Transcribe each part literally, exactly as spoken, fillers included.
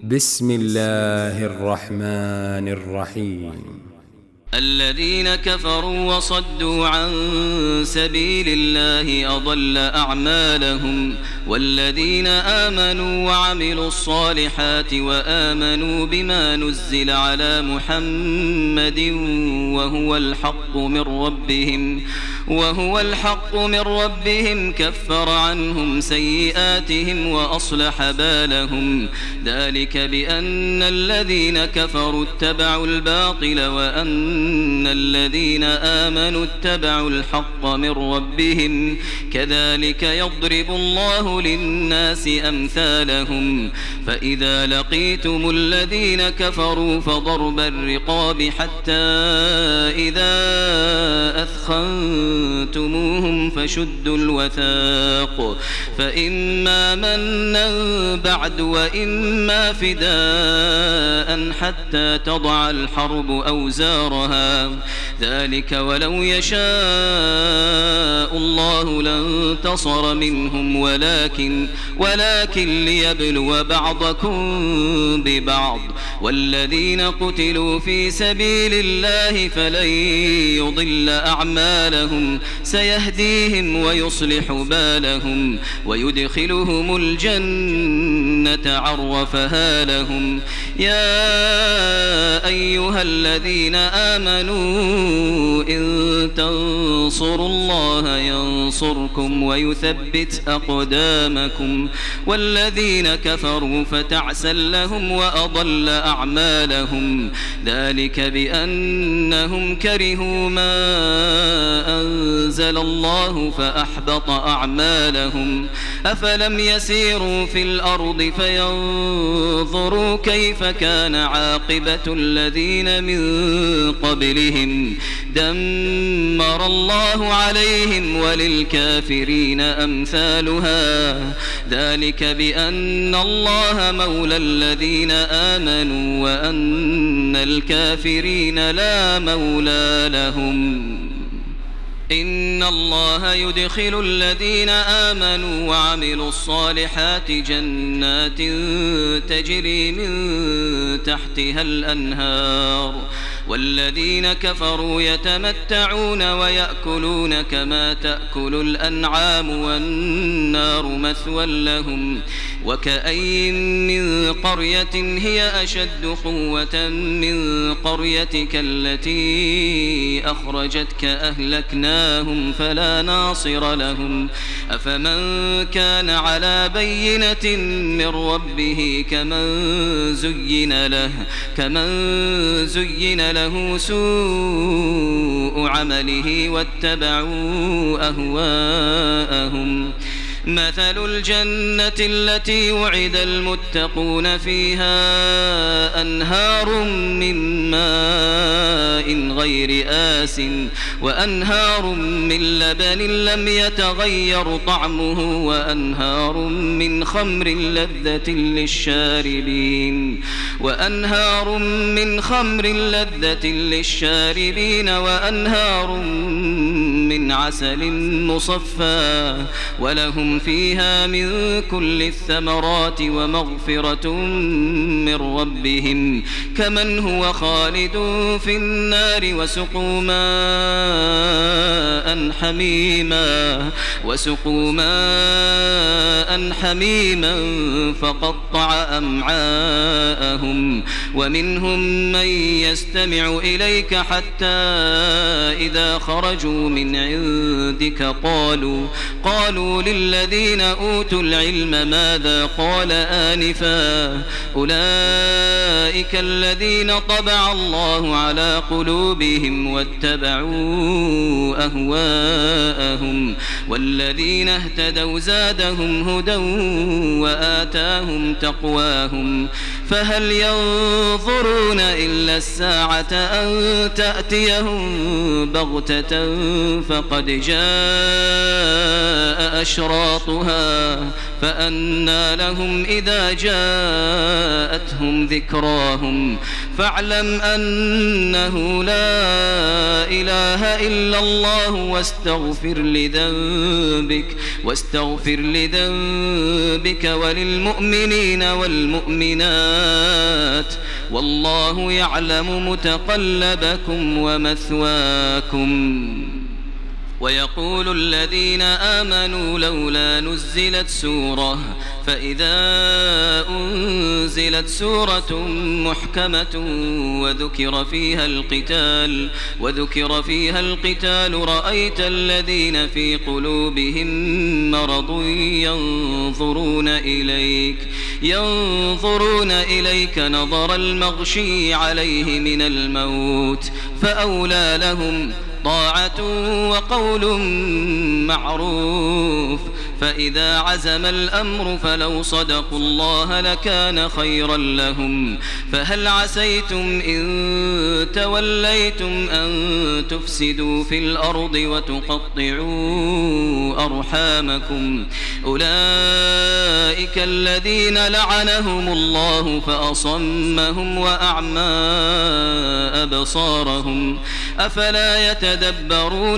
بسم الله الرحمن الرحيم. الذين كفروا وصدوا عن سبيل الله أضل أعمالهم، والذين آمنوا وعملوا الصالحات وآمنوا بما نزل على محمد وهو الحق من ربهم وهو الحق من ربهم كفر عنهم سيئاتهم وأصلح بالهم، ذلك بأن الذين كفروا اتبعوا الباطل وأن الذين آمنوا اتبعوا الحق من ربهم، كذلك يضرب الله للناس أمثالهم. فإذا لقيتم الذين كفروا فضرب الرقاب حتى إذا أثخنتموهم فشدوا الوثاق، فإما منا بعد وإما فداء حتى تضع الحرب أوزارها، ذلك ولو يشاء الله لانتصر منهم ولكن ولكن ليبلو بعضكم ببعض، والذين قتلوا في سبيل الله فلن يضل أعمالهم سيهديهم ويصلح بالهم ويدخلهم الجنة عرفها لهم. يا أيها الذين آمنوا إن تنصروا الله ينصركم ويثبت أقدامكم، والذين كفروا فتعسا لهم وأضل أعمالهم، ذلك بأنهم كرهوا ما أنزل الله فأحبط أعمالهم. أفلم يسيروا في الأرض فينظروا كيف كان عاقبة الذين من قبلهم، دمر الله عليهم وللكافرين أمثالها، ذلك بأن الله مولى الذين آمنوا وأن الكافرين لا مولى لهم. إن الله يدخل الذين آمنوا وعملوا الصالحات جنات تجري من تحتها الأنهار، والذين كفروا يتمتعون ويأكلون كما تأكل الأنعام والنار مثوى لهم. وكأي من قرية هي أشد قوة من قريتك التي أخرجتك أهلكناهم فلا ناصر لهم. أفمن كان على بينة من ربه كمن زين له كمن زين له سوء عمله واتبعوا أهواءهم. مثل الجنة التي وعد المتقون فيها أنهار من ماء غير آس وأنهار من لبن لم يتغير طعمه وأنهار من خمر لذة للشاربين وأنهار من خمر لذة للشاربين وأنهار من عسل مصفى ولهم فيها من كل الثمرات ومغفرة من ربهم كمن هو خالد في النار وسقوا ماء حميما وسقوا ماء حميما فقطع أمعاءهم. ومنهم من يستمع إليك حتى إذا خرجوا من عندك قالوا قالوا للذين أوتوا العلم ماذا قال آنفا أولئك الذين طبع الله على قلوبهم واتبعوا أهواءهم، والذين اهتدوا زادهم هدى وآتاهم تقواهم. فهل ينظرون إلا الساعة أن تأتيهم بغتة فقد جاء أشراطها فأنى لهم إذا جاءتهم ذكراهم فاعلم أنه لا إله إلا الله واستغفر لذنبك واستغفر لذنبك وللمؤمنين والمؤمنات والله يعلم متقلبكم ومثواكم. ويقول الذين آمنوا لولا نزلت سورة فإذا أنزلت سورة محكمة وذكر فيها القتال وذكر فيها القتال رأيت الذين في قلوبهم مرض ينظرون إليك ينظرون إليك نظر المغشي عليه من الموت فأولى لهم طاعة وقول معروف فإذا عزم الأمر فلو صدقوا الله لكان خيرا لهم فهل عسيتم إن توليتم أن تفسدوا في الأرض وتقطعوا أرحامكم أولئك الذين لعنهم الله فأصمهم وأعمى أبصارهم أفلا يتدبرون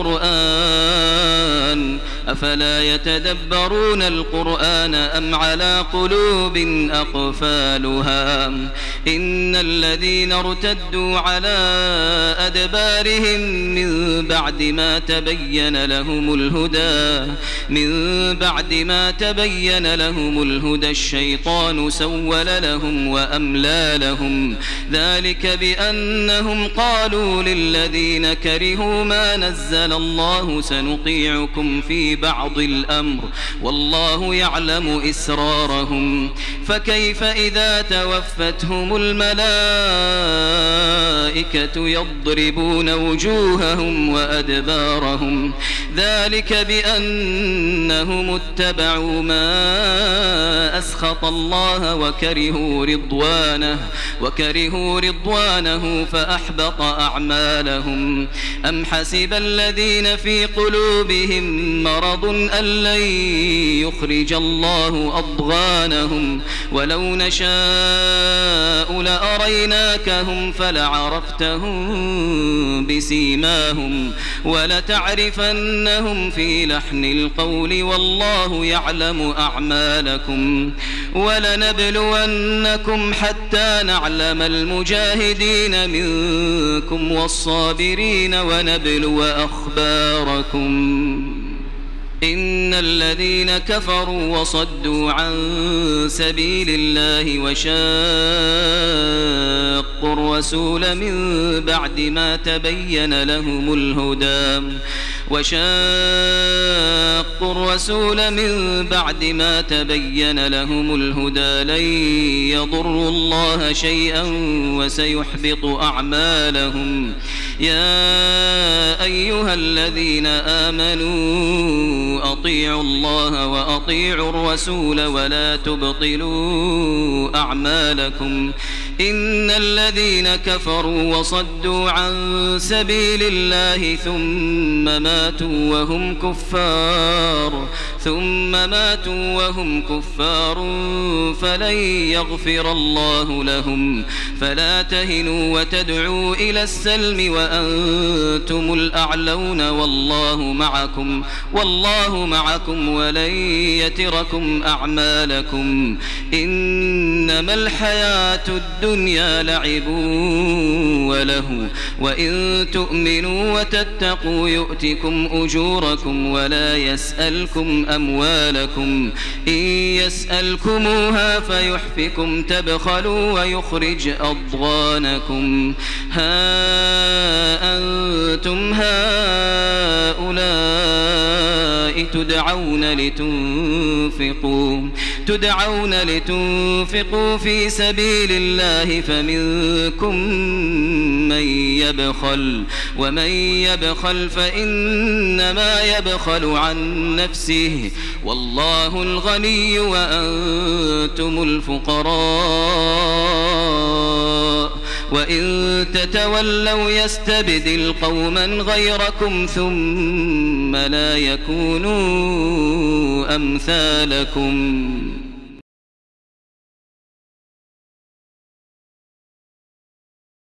القرآن أفلا يتدبرون القرآن أم على قلوب أقفالها إن الذين ارتدوا على أدبارهم من بعد ما تبين لهم الهدى من بعد ما تبين لهم الهدى الشيطان سول لهم وأملى لهم ذلك بأنهم قالوا للذين كرهوا ما نزل الله سنطيعكم في بعض الأمر والله يعلم إسرارهم فكيف إذا توفتهم الملائكة يضربون وجوههم وأدبارهم ذلك بأنهم اتبعوا ما أسخط الله وكرهوا رضوانه وكرهوا رضوانه فأحبط أعمالهم أم حسب الذين في قلوبهم مرض أن لن يخرج الله أضغانهم ولو نشاء لأريناكهم فلعرفتهم بسيماهم ولتعرفنهم في لحن القول والله يعلم أعمالكم ولنبلونكم حتى نعلم المجاهدين منكم والصابرين ونبلو أخباركم إن الذين كفروا وصدوا عن سبيل الله وشاقوا الرسول من بعد ما تبين لهم الهدى وشاقوا الرسول من بعد ما تبين لهم الهدى لن يضروا الله شيئا وسيحبط أعمالهم يا أيها الذين آمنوا أطيعوا الله وأطيعوا الرسول ولا تبطلوا أعمالكم إن الذين كفروا وصدوا عن سبيل الله ثم ماتوا وهم كفار ثم ماتوا وهم كفار فلن يغفر الله لهم فلا تهنوا وتدعوا إلى السلم وأنتم الأعلون والله معكم والله معكم ولن يتركم أعمالكم إنما الحياة الدنيا لعب وله وإن تؤمنوا وتتقوا يؤتكم أجوركم ولا يسألكم أموالكم إن يسألكموها فيحفكم تبخلوا ويخرج أضغانكم ها أنتم هؤلاء تدعون لتنفقوا تدعون لتنفقوا في سبيل الله فمنكم من يبخل ومن يبخل فإنما يبخل عن نفسه والله الغني وأنتم الفقراء وإن تتولوا يستبدل قوما غيركم ثم لا يكونوا أمثالكم